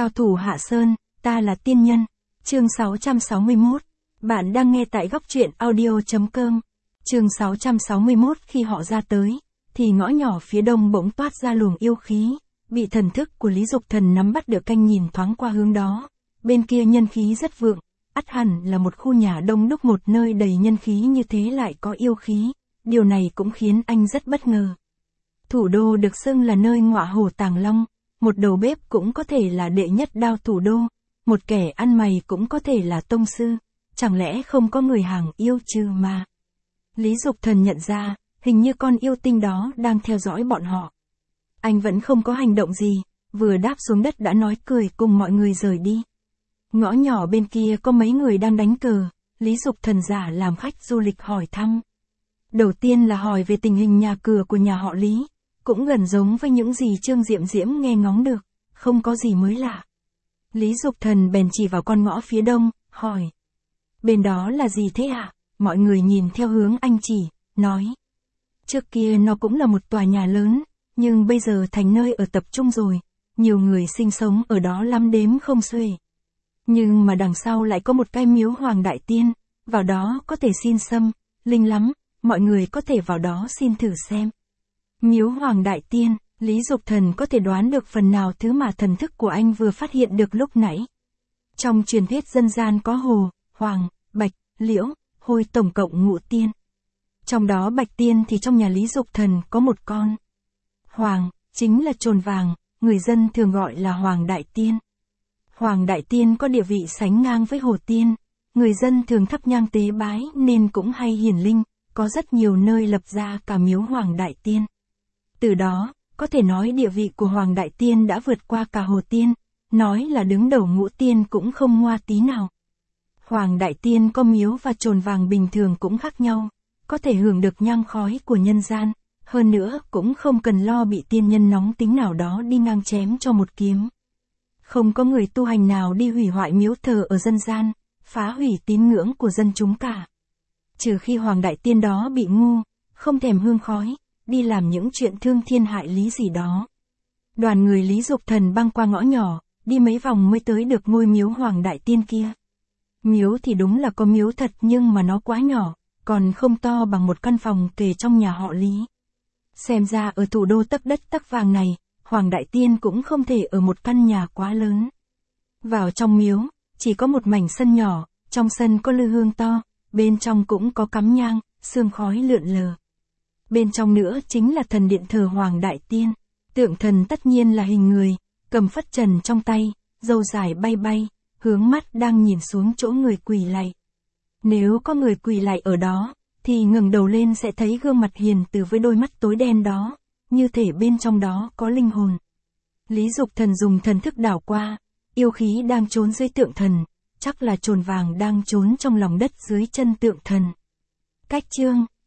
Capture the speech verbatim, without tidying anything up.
Cao thủ Hạ Sơn, ta là tiên nhân. Chương sáu trăm sáu mươi mốt. Bạn đang nghe tại góc truyện audio chấm com. Chương sáu trăm sáu mươi mốt. Khi họ ra tới, thì ngõ nhỏ phía đông bỗng toát ra luồng yêu khí, bị thần thức của Lý Dục Thần nắm bắt được. Canh nhìn thoáng qua hướng đó, bên kia nhân khí rất vượng, ắt hẳn là một khu nhà đông đúc, một nơi đầy nhân khí như thế lại có yêu khí, điều này cũng khiến anh rất bất ngờ. Thủ đô được xưng là nơi ngọa hổ tàng long, một đầu bếp cũng có thể là đệ nhất đao thủ đô, một kẻ ăn mày cũng có thể là tông sư, chẳng lẽ không có người hàng yêu trừ mà. Lý Dục Thần nhận ra, hình như con yêu tinh đó đang theo dõi bọn họ. Anh vẫn không có hành động gì, vừa đáp xuống đất đã nói cười cùng mọi người rời đi. Ngõ nhỏ bên kia có mấy người đang đánh cờ, Lý Dục Thần giả làm khách du lịch hỏi thăm. Đầu tiên là hỏi về tình hình nhà cửa của nhà họ Lý, cũng gần giống với những gì Trương Diệm Diễm nghe ngóng được, không có gì mới lạ. Lý Dục Thần bèn chỉ vào con ngõ phía đông, hỏi. Bên đó là gì thế ạ? Mọi người nhìn theo hướng anh chỉ, nói. Trước kia nó cũng là một tòa nhà lớn, nhưng bây giờ thành nơi ở tập trung rồi, nhiều người sinh sống ở đó lắm đếm không xuể. Nhưng mà đằng sau lại có một cái miếu Hoàng Đại Tiên, vào đó có thể xin xâm, linh lắm, mọi người có thể vào đó xin thử xem. Miếu Hoàng Đại Tiên, Lý Dục Thần có thể đoán được phần nào thứ mà thần thức của anh vừa phát hiện được lúc nãy. Trong truyền thuyết dân gian có hồ, hoàng, bạch, liễu, hôi tổng cộng ngũ tiên. Trong đó bạch tiên thì trong nhà Lý Dục Thần có một con. Hoàng, chính là trồn vàng, người dân thường gọi là Hoàng Đại Tiên. Hoàng Đại Tiên có địa vị sánh ngang với Hồ Tiên, người dân thường thắp nhang tế bái nên cũng hay hiển linh, có rất nhiều nơi lập ra cả miếu Hoàng Đại Tiên. Từ đó, có thể nói địa vị của Hoàng Đại Tiên đã vượt qua cả Hồ Tiên, nói là đứng đầu ngũ tiên cũng không ngoa tí nào. Hoàng Đại Tiên có miếu và trồn vàng bình thường cũng khác nhau, có thể hưởng được nhang khói của nhân gian, hơn nữa cũng không cần lo bị tiên nhân nóng tính nào đó đi ngang chém cho một kiếm. Không có người tu hành nào đi hủy hoại miếu thờ ở dân gian, phá hủy tín ngưỡng của dân chúng cả. Trừ khi Hoàng Đại Tiên đó bị ngu, không thèm hương khói, đi làm những chuyện thương thiên hại lý gì đó. Đoàn người Lý Dục Thần băng qua ngõ nhỏ, đi mấy vòng mới tới được ngôi miếu Hoàng Đại Tiên kia. Miếu thì đúng là có miếu thật nhưng mà nó quá nhỏ, còn không to bằng một căn phòng kề trong nhà họ Lý. Xem ra ở thủ đô tấc đất tấc vàng này, Hoàng Đại Tiên cũng không thể ở một căn nhà quá lớn. Vào trong miếu, chỉ có một mảnh sân nhỏ, trong sân có lư hương to, bên trong cũng có cắm nhang, sương khói lượn lờ. Bên trong nữa chính là thần điện thờ Hoàng Đại Tiên, tượng thần tất nhiên là hình người, cầm phất trần trong tay, râu dài bay bay, hướng mắt đang nhìn xuống chỗ người quỳ lạy. Nếu có người quỳ lạy ở đó, thì ngẩng đầu lên sẽ thấy gương mặt hiền từ với đôi mắt tối đen đó, như thể bên trong đó có linh hồn. Lý Dục Thần dùng thần thức đảo qua, yêu khí đang trốn dưới tượng thần, chắc là trồn vàng đang trốn trong lòng đất dưới chân tượng thần. Cách chương